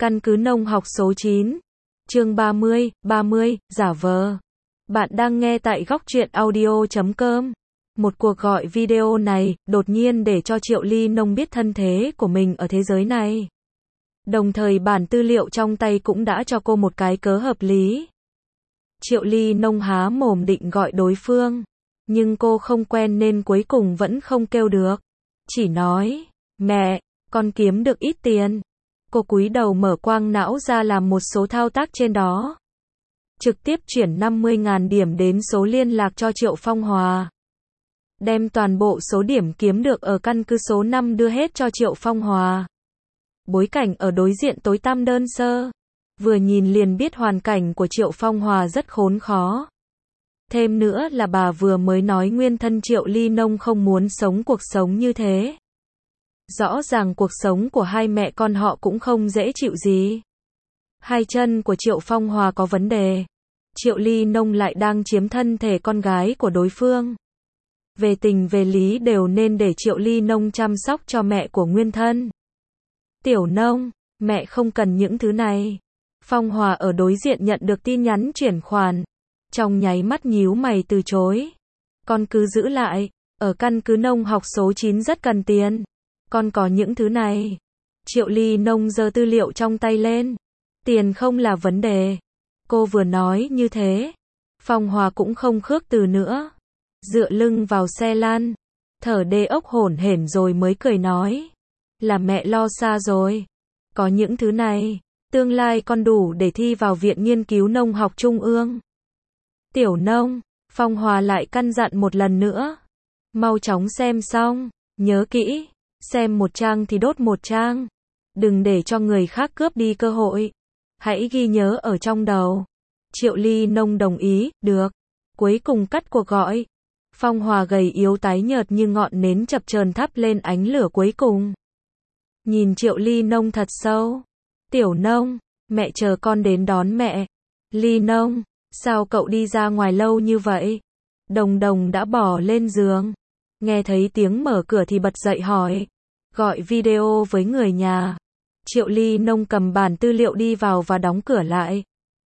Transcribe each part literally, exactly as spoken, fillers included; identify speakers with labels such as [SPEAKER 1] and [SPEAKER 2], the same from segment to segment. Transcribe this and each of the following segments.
[SPEAKER 1] Căn cứ nông học số chín. Chương ba mươi, ba mươi, giả vờ. Bạn đang nghe tại góc truyện audio chấm com. Một cuộc gọi video này, đột nhiên để cho Triệu Ly Nông biết thân thế của mình ở thế giới này. Đồng thời bản tư liệu trong tay cũng đã cho cô một cái cớ hợp lý. Triệu Ly Nông há mồm định gọi đối phương, nhưng cô không quen nên cuối cùng vẫn không kêu được. Chỉ nói, mẹ, con kiếm được ít tiền. Cô cúi đầu mở quang não ra làm một số thao tác trên đó. Trực tiếp chuyển năm mươi nghìn điểm đến số liên lạc cho Triệu Phong Hòa. Đem toàn bộ số điểm kiếm được ở căn cứ số năm đưa hết cho Triệu Phong Hòa. Bối cảnh ở đối diện tối tăm đơn sơ. Vừa nhìn liền biết hoàn cảnh của Triệu Phong Hòa rất khốn khó. Thêm nữa là bà vừa mới nói nguyên thân Triệu Ly Nông không muốn sống cuộc sống như thế. Rõ ràng cuộc sống của hai mẹ con họ cũng không dễ chịu gì. Hai chân của Triệu Phong Hòa có vấn đề. Triệu Ly Nông lại đang chiếm thân thể con gái của đối phương. Về tình về lý đều nên để Triệu Ly Nông chăm sóc cho mẹ của nguyên thân. Tiểu Nông, mẹ không cần những thứ này. Phong Hòa ở đối diện nhận được tin nhắn chuyển khoản. Trong nháy mắt nhíu mày từ chối. Con cứ giữ lại, ở căn cứ nông học số chín rất cần tiền. Con có những thứ này. Triệu Ly Nông giơ tư liệu trong tay lên. Tiền không là vấn đề. Cô vừa nói như thế. Phong Hòa cũng không khước từ nữa. Dựa lưng vào xe lăn. Thở đê ốc hổn hển rồi mới cười nói. Là mẹ lo xa rồi. Có những thứ này. Tương lai con đủ để thi vào Viện Nghiên cứu Nông học Trung ương. Tiểu Nông. Phong Hòa lại căn dặn một lần nữa. Mau chóng xem xong. Nhớ kỹ. Xem một trang thì đốt một trang. Đừng để cho người khác cướp đi cơ hội. Hãy ghi nhớ ở trong đầu. Triệu Ly Nông đồng ý, được. Cuối cùng cắt cuộc gọi. Phong Hòa gầy yếu tái nhợt như ngọn nến chập chờn thắp lên ánh lửa cuối cùng. Nhìn Triệu Ly Nông thật sâu. Tiểu Nông, mẹ chờ con đến đón mẹ. Ly Nông, sao cậu đi ra ngoài lâu như vậy? Đồng Đồng đã bỏ lên giường. Nghe thấy tiếng mở cửa thì bật dậy hỏi. Gọi video với người nhà. Triệu Ly Nông cầm bản tư liệu đi vào và đóng cửa lại.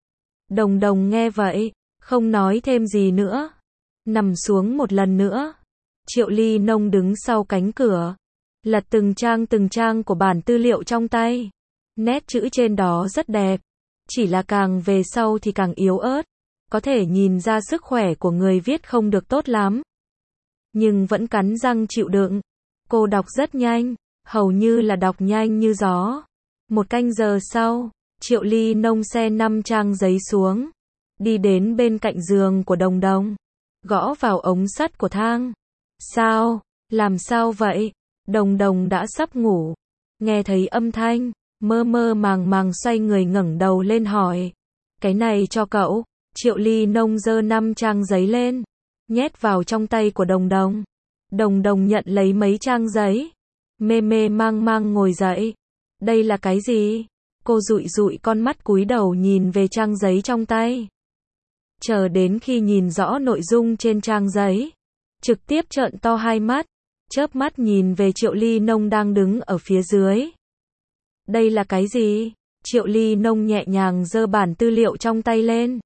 [SPEAKER 1] Đồng Đồng nghe vậy, không nói thêm gì nữa. Nằm xuống một lần nữa. Triệu Ly Nông đứng sau cánh cửa. Lật từng trang từng trang của bản tư liệu trong tay. Nét chữ trên đó rất đẹp. Chỉ là càng về sau thì càng yếu ớt. Có thể nhìn ra sức khỏe của người viết không được tốt lắm. Nhưng vẫn cắn răng chịu đựng. Cô đọc rất nhanh, hầu như là đọc nhanh như gió. Một canh giờ sau, Triệu Ly Nông xe năm trang giấy xuống. Đi đến bên cạnh giường của Đồng Đồng. Gõ vào ống sắt của thang. Sao? Làm sao vậy? Đồng Đồng đã sắp ngủ. Nghe thấy âm thanh, mơ mơ màng màng xoay người ngẩng đầu lên hỏi. Cái này cho cậu. Triệu Ly Nông giơ năm trang giấy lên. Nhét vào trong tay của Đồng Đồng. Đồng Đồng nhận lấy mấy trang giấy. Mê mê mang mang ngồi dậy. Đây là cái gì? Cô dụi dụi con mắt cúi đầu nhìn về trang giấy trong tay. Chờ đến khi nhìn rõ nội dung trên trang giấy. Trực tiếp trợn to hai mắt. Chớp mắt nhìn về Triệu Ly Nông đang đứng ở phía dưới. Đây là cái gì? Triệu Ly Nông nhẹ nhàng giơ bản tư liệu trong tay lên.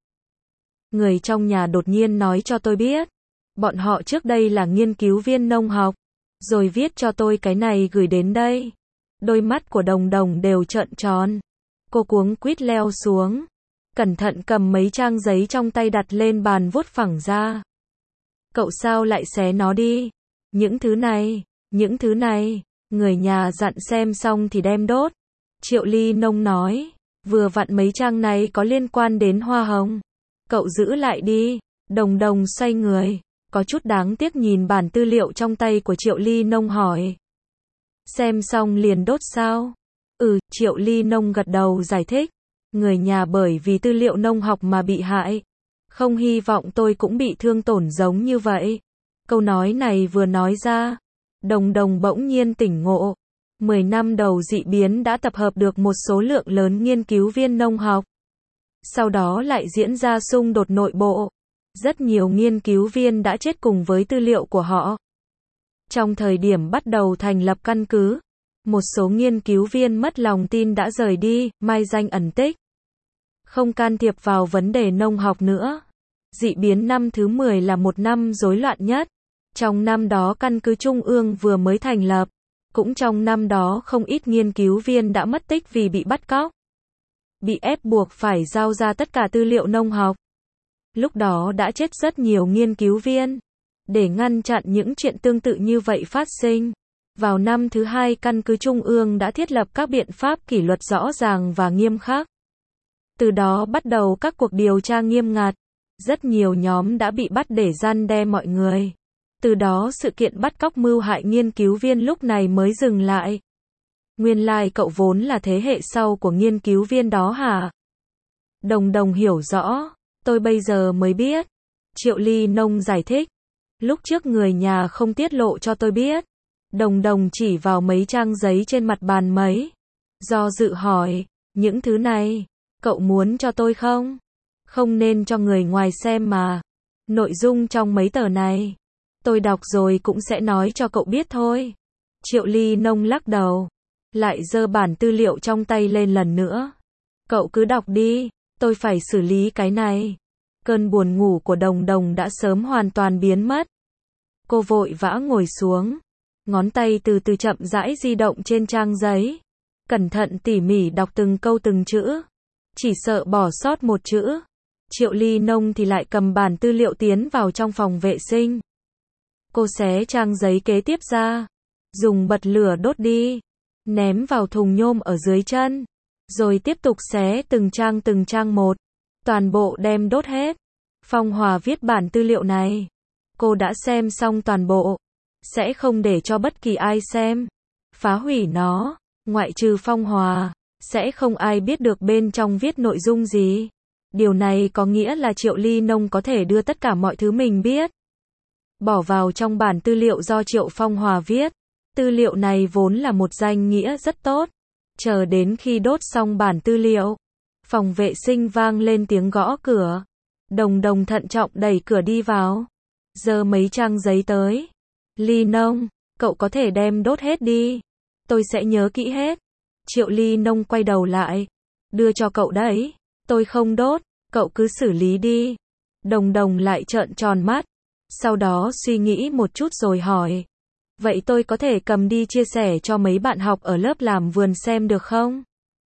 [SPEAKER 1] Người trong nhà đột nhiên nói cho tôi biết. Bọn họ trước đây là nghiên cứu viên nông học. Rồi viết cho tôi cái này gửi đến đây. Đôi mắt của Đồng Đồng đều trợn tròn. Cô cuống quýt leo xuống. Cẩn thận cầm mấy trang giấy trong tay đặt lên bàn vuốt phẳng ra. Cậu sao lại xé nó đi? Những thứ này, những thứ này. Người nhà dặn xem xong thì đem đốt. Triệu Ly Nông nói. Vừa vặn mấy trang này có liên quan đến hoa hồng. Cậu giữ lại đi. Đồng Đồng xoay người. Có chút đáng tiếc nhìn bản tư liệu trong tay của Triệu Ly Nông hỏi. Xem xong liền đốt sao? Ừ, Triệu Ly Nông gật đầu giải thích. Người nhà bởi vì tư liệu nông học mà bị hại. Không hy vọng tôi cũng bị thương tổn giống như vậy. Câu nói này vừa nói ra. Đồng Đồng bỗng nhiên tỉnh ngộ. Mười năm đầu dị biến đã tập hợp được một số lượng lớn nghiên cứu viên nông học. Sau đó lại diễn ra xung đột nội bộ. Rất nhiều nghiên cứu viên đã chết cùng với tư liệu của họ. Trong thời điểm bắt đầu thành lập căn cứ, Một số nghiên cứu viên mất lòng tin đã rời đi, mai danh ẩn tích. Không can thiệp vào vấn đề nông học nữa. Dị biến năm thứ mười là một năm rối loạn nhất. Trong năm đó căn cứ Trung ương vừa mới thành lập. Cũng trong năm đó không ít nghiên cứu viên đã mất tích vì bị bắt cóc. Bị ép buộc phải giao ra tất cả tư liệu nông học. Lúc đó đã chết rất nhiều nghiên cứu viên. Để ngăn chặn những chuyện tương tự như vậy phát sinh, vào năm thứ hai căn cứ Trung ương đã thiết lập các biện pháp kỷ luật rõ ràng và nghiêm khắc. Từ đó bắt đầu các cuộc điều tra nghiêm ngặt. Rất nhiều nhóm đã bị bắt để răn đe mọi người. Từ đó sự kiện bắt cóc mưu hại nghiên cứu viên lúc này mới dừng lại. Nguyên lai cậu vốn là thế hệ sau của nghiên cứu viên đó hả? Đồng Đồng hiểu rõ. Tôi bây giờ mới biết. Triệu Ly Nông giải thích. Lúc trước người nhà không tiết lộ cho tôi biết. Đồng Đồng chỉ vào mấy trang giấy trên mặt bàn mấy. Do dự hỏi, những thứ này, cậu muốn cho tôi không? Không nên cho người ngoài xem mà. Nội dung trong mấy tờ này, tôi đọc rồi cũng sẽ nói cho cậu biết thôi. Triệu Ly Nông lắc đầu, lại giơ bản tư liệu trong tay lên lần nữa. Cậu cứ đọc đi, tôi phải xử lý cái này. Cơn buồn ngủ của Đồng Đồng đã sớm hoàn toàn biến mất. Cô vội vã ngồi xuống, ngón tay từ từ chậm rãi di động trên trang giấy. Cẩn thận tỉ mỉ đọc từng câu từng chữ. Chỉ sợ bỏ sót một chữ. Triệu Ly Nông thì lại cầm bản tư liệu tiến vào trong phòng vệ sinh. Cô xé trang giấy kế tiếp ra. Dùng bật lửa đốt đi. Ném vào thùng nhôm ở dưới chân. Rồi tiếp tục xé từng trang từng trang một. Toàn bộ đem đốt hết. Phong Hòa viết bản tư liệu này. Cô đã xem xong toàn bộ. Sẽ không để cho bất kỳ ai xem. Phá hủy nó. Ngoại trừ Phong Hòa. Sẽ không ai biết được bên trong viết nội dung gì. Điều này có nghĩa là Triệu Ly Nông có thể đưa tất cả mọi thứ mình biết. Bỏ vào trong bản tư liệu do Triệu Phong Hòa viết. Tư liệu này vốn là một danh nghĩa rất tốt. Chờ đến khi đốt xong bản tư liệu. Phòng vệ sinh vang lên tiếng gõ cửa. Đồng Đồng thận trọng đẩy cửa đi vào. Giơ mấy trang giấy tới. Ly Nông, cậu có thể đem đốt hết đi. Tôi sẽ nhớ kỹ hết. Triệu Ly Nông quay đầu lại. Đưa cho cậu đấy. Tôi không đốt, cậu cứ xử lý đi. Đồng Đồng lại trợn tròn mắt. Sau đó suy nghĩ một chút rồi hỏi. Vậy tôi có thể cầm đi chia sẻ cho mấy bạn học ở lớp làm vườn xem được không?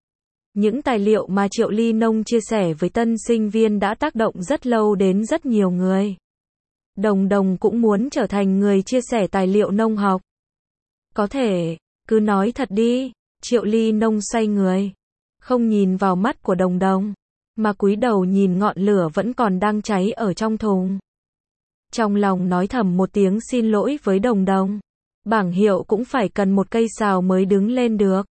[SPEAKER 1] Những tài liệu mà Triệu Ly Nông chia sẻ với tân sinh viên đã tác động rất lâu đến rất nhiều người. Đồng Đồng cũng muốn trở thành người chia sẻ tài liệu nông học. Có thể, cứ nói thật đi. Triệu Ly Nông xoay người. Không nhìn vào mắt của Đồng Đồng. Mà cúi đầu nhìn ngọn lửa vẫn còn đang cháy ở trong thùng. Trong lòng nói thầm một tiếng xin lỗi với Đồng Đồng. Bảng hiệu cũng phải cần một cây sào mới đứng lên được.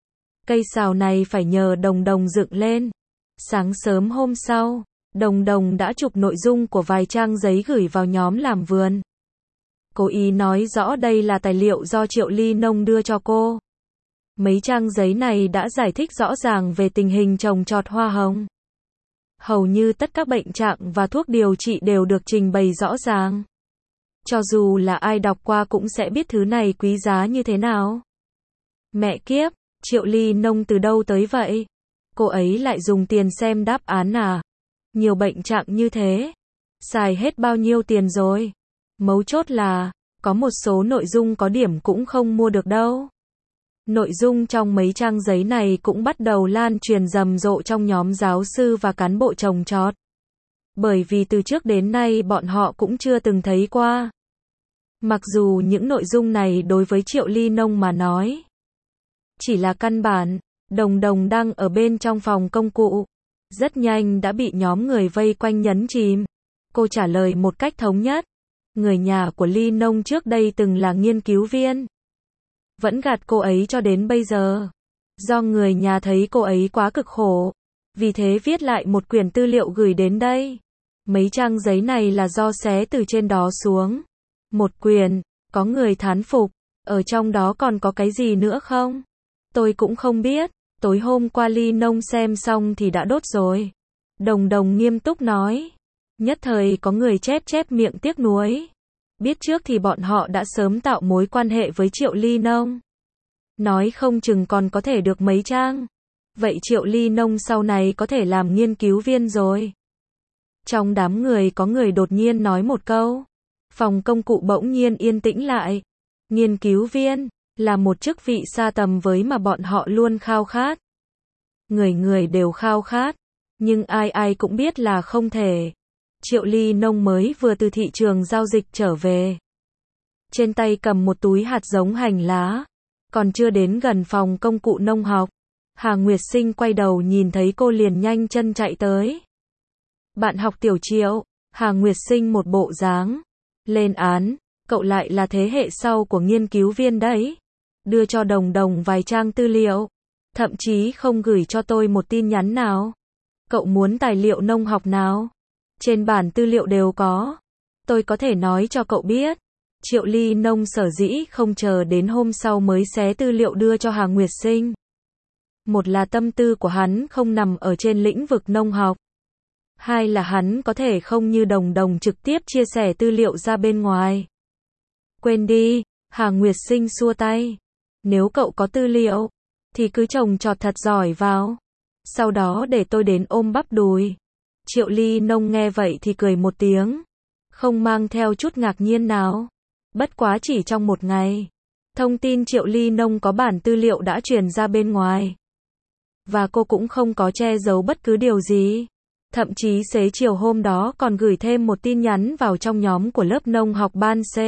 [SPEAKER 1] Cây sào này phải nhờ Đồng Đồng dựng lên. Sáng sớm hôm sau, Đồng Đồng đã chụp nội dung của vài trang giấy gửi vào nhóm làm vườn. Cố ý nói rõ đây là tài liệu do Triệu Ly Nông đưa cho cô. Mấy trang giấy này đã giải thích rõ ràng về tình hình trồng trọt hoa hồng. Hầu như tất các bệnh trạng và thuốc điều trị đều được trình bày rõ ràng. Cho dù là ai đọc qua cũng sẽ biết thứ này quý giá như thế nào. Mẹ kiếp, Triệu Ly Nông từ đâu tới vậy? Cô ấy lại dùng tiền xem đáp án à? Nhiều bệnh trạng như thế. Xài hết bao nhiêu tiền rồi? Mấu chốt là, có một số nội dung có điểm cũng không mua được đâu. Nội dung trong mấy trang giấy này cũng bắt đầu lan truyền rầm rộ trong nhóm giáo sư và cán bộ trồng trọt. Bởi vì từ trước đến nay bọn họ cũng chưa từng thấy qua. Mặc dù những nội dung này đối với Triệu Ly Nông mà nói chỉ là căn bản. Đồng Đồng đang ở bên trong phòng công cụ. Rất nhanh đã bị nhóm người vây quanh nhấn chìm. Cô trả lời một cách thống nhất. Người nhà của Ly Nông trước đây từng là nghiên cứu viên. Vẫn gạt cô ấy cho đến bây giờ. Do người nhà thấy cô ấy quá cực khổ. Vì thế viết lại một quyển tư liệu gửi đến đây. Mấy trang giấy này là do xé từ trên đó xuống. Một quyển, có người thán phục. Ở trong đó còn có cái gì nữa không? Tôi cũng không biết. Tối hôm qua Ly Nông xem xong thì đã đốt rồi. Đồng Đồng nghiêm túc nói. Nhất thời có người chép chép miệng tiếc nuối. Biết trước thì bọn họ đã sớm tạo mối quan hệ với Triệu Ly Nông. Nói không chừng còn có thể được mấy trang. Vậy Triệu Ly Nông sau này có thể làm nghiên cứu viên rồi. Trong đám người có người đột nhiên nói một câu. Phòng công cụ bỗng nhiên yên tĩnh lại. Nghiên cứu viên là một chức vị xa tầm với mà bọn họ luôn khao khát. Người người đều khao khát, nhưng ai ai cũng biết là không thể. Triệu Ly Nông mới vừa từ thị trường giao dịch trở về. Trên tay cầm một túi hạt giống hành lá. Còn chưa đến gần phòng công cụ nông học. Hà Nguyệt Sinh quay đầu nhìn thấy cô liền nhanh chân chạy tới. Bạn học Tiểu Triệu. Hà Nguyệt Sinh một bộ dáng lên án, cậu lại là thế hệ sau của nghiên cứu viên đấy. Đưa cho Đồng Đồng vài trang tư liệu. Thậm chí không gửi cho tôi một tin nhắn nào. Cậu muốn tài liệu nông học nào? Trên bản tư liệu đều có. Tôi có thể nói cho cậu biết. Triệu Ly Nông sở dĩ không chờ đến hôm sau mới xé tư liệu đưa cho Hà Nguyệt Sinh. Một là tâm tư của hắn không nằm ở trên lĩnh vực nông học. Hai là hắn có thể không như Đồng Đồng trực tiếp chia sẻ tư liệu ra bên ngoài. Quên đi, Hà Nguyệt Sinh xua tay. Nếu cậu có tư liệu, thì cứ trồng trọt thật giỏi vào. Sau đó để tôi đến ôm bắp đùi. Triệu Ly Nông nghe vậy thì cười một tiếng. Không mang theo chút ngạc nhiên nào. Bất quá chỉ trong một ngày. Thông tin Triệu Ly Nông có bản tư liệu đã truyền ra bên ngoài. Và cô cũng không có che giấu bất cứ điều gì. Thậm chí xế chiều hôm đó còn gửi thêm một tin nhắn vào trong nhóm của lớp nông học ban C.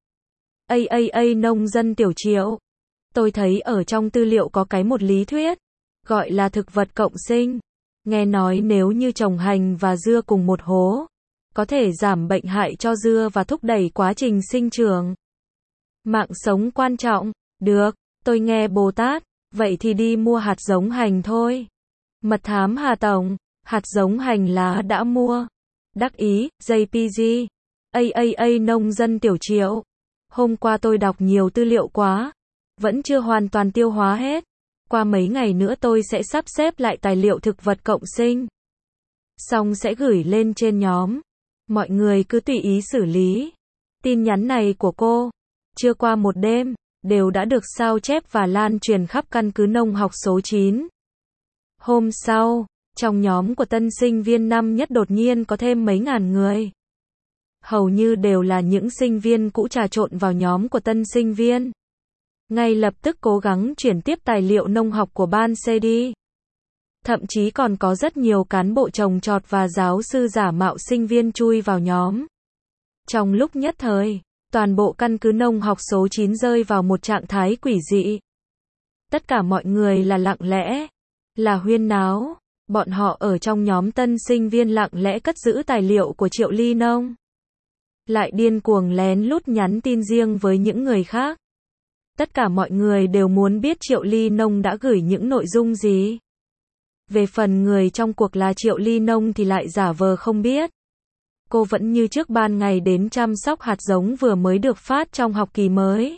[SPEAKER 1] A A A nông dân Tiểu Triệu. Tôi thấy ở trong tư liệu có cái một lý thuyết. Gọi là thực vật cộng sinh. Nghe nói nếu như trồng hành và dưa cùng một hố. Có thể giảm bệnh hại cho dưa và thúc đẩy quá trình sinh trưởng. Mạng sống quan trọng. Được, tôi nghe Bồ Tát. Vậy thì đi mua hạt giống hành thôi. Mật thám Hà Tổng. Hạt giống hành lá đã mua. Đắc ý, J P G. A A A nông dân Tiểu Triệu. Hôm qua tôi đọc nhiều tư liệu quá. Vẫn chưa hoàn toàn tiêu hóa hết. Qua mấy ngày nữa tôi sẽ sắp xếp lại tài liệu thực vật cộng sinh. Xong sẽ gửi lên trên nhóm. Mọi người cứ tùy ý xử lý. Tin nhắn này của cô, chưa qua một đêm, đều đã được sao chép và lan truyền khắp căn cứ nông học số chín. Hôm sau, trong nhóm của tân sinh viên năm nhất đột nhiên có thêm mấy ngàn người. Hầu như đều là những sinh viên cũ trà trộn vào nhóm của tân sinh viên. Ngay lập tức cố gắng chuyển tiếp tài liệu nông học của ban C đi. Thậm chí còn có rất nhiều cán bộ trồng trọt và giáo sư giả mạo sinh viên chui vào nhóm. Trong lúc nhất thời, toàn bộ căn cứ nông học số chín rơi vào một trạng thái quỷ dị. Tất cả mọi người là lặng lẽ, là huyên náo. Bọn họ ở trong nhóm tân sinh viên lặng lẽ cất giữ tài liệu của Triệu Ly Nông. Lại điên cuồng lén lút nhắn tin riêng với những người khác. Tất cả mọi người đều muốn biết Triệu Ly Nông đã gửi những nội dung gì. Về phần người trong cuộc là Triệu Ly Nông thì lại giả vờ không biết. Cô vẫn như trước ban ngày đến chăm sóc hạt giống vừa mới được phát trong học kỳ mới.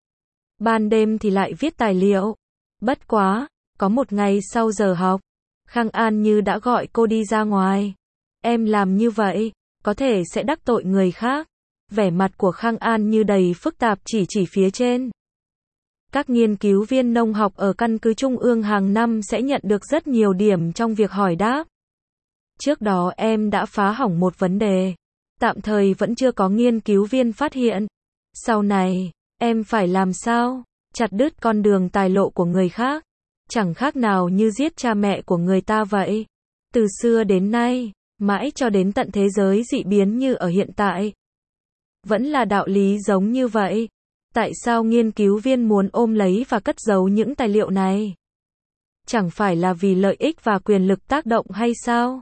[SPEAKER 1] Ban đêm thì lại viết tài liệu. Bất quá, có một ngày sau giờ học, Khang An Như đã gọi cô đi ra ngoài. Em làm như vậy, có thể sẽ đắc tội người khác. Vẻ mặt của Khang An Như đầy phức tạp chỉ chỉ phía trên. Các nghiên cứu viên nông học ở căn cứ Trung ương hàng năm sẽ nhận được rất nhiều điểm trong việc hỏi đáp. Trước đó em đã phá hỏng một vấn đề. Tạm thời vẫn chưa có nghiên cứu viên phát hiện. Sau này, em phải làm sao? Chặt đứt con đường tài lộ của người khác. Chẳng khác nào như giết cha mẹ của người ta vậy. Từ xưa đến nay, mãi cho đến tận thế giới dị biến như ở hiện tại. Vẫn là đạo lý giống như vậy. Tại sao nghiên cứu viên muốn ôm lấy và cất giấu những tài liệu này? Chẳng phải là vì lợi ích và quyền lực tác động hay sao?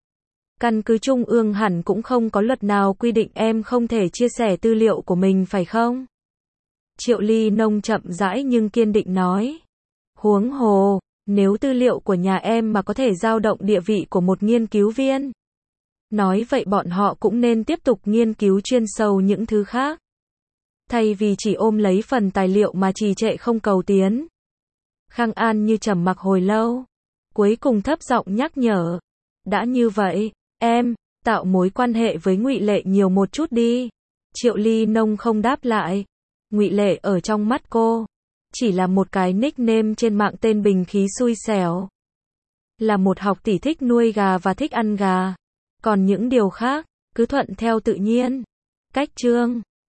[SPEAKER 1] Căn cứ Trung ương hẳn cũng không có luật nào quy định em không thể chia sẻ tư liệu của mình phải không? Triệu Ly Nông chậm rãi nhưng kiên định nói. Huống hồ, nếu tư liệu của nhà em mà có thể dao động địa vị của một nghiên cứu viên. Nói vậy bọn họ cũng nên tiếp tục nghiên cứu chuyên sâu những thứ khác. Thay vì chỉ ôm lấy phần tài liệu mà trì trệ không cầu tiến. Khang An Như trầm mặc hồi lâu. Cuối cùng thấp giọng nhắc nhở. Đã như vậy, em, tạo mối quan hệ với Ngụy Lệ nhiều một chút đi. Triệu Ly Nông không đáp lại. Ngụy Lệ ở trong mắt cô, Chỉ là một cái nickname trên mạng tên bình khí xui xẻo. Là một học tỷ thích nuôi gà và thích ăn gà. Còn những điều khác, cứ thuận theo tự nhiên. Cách chương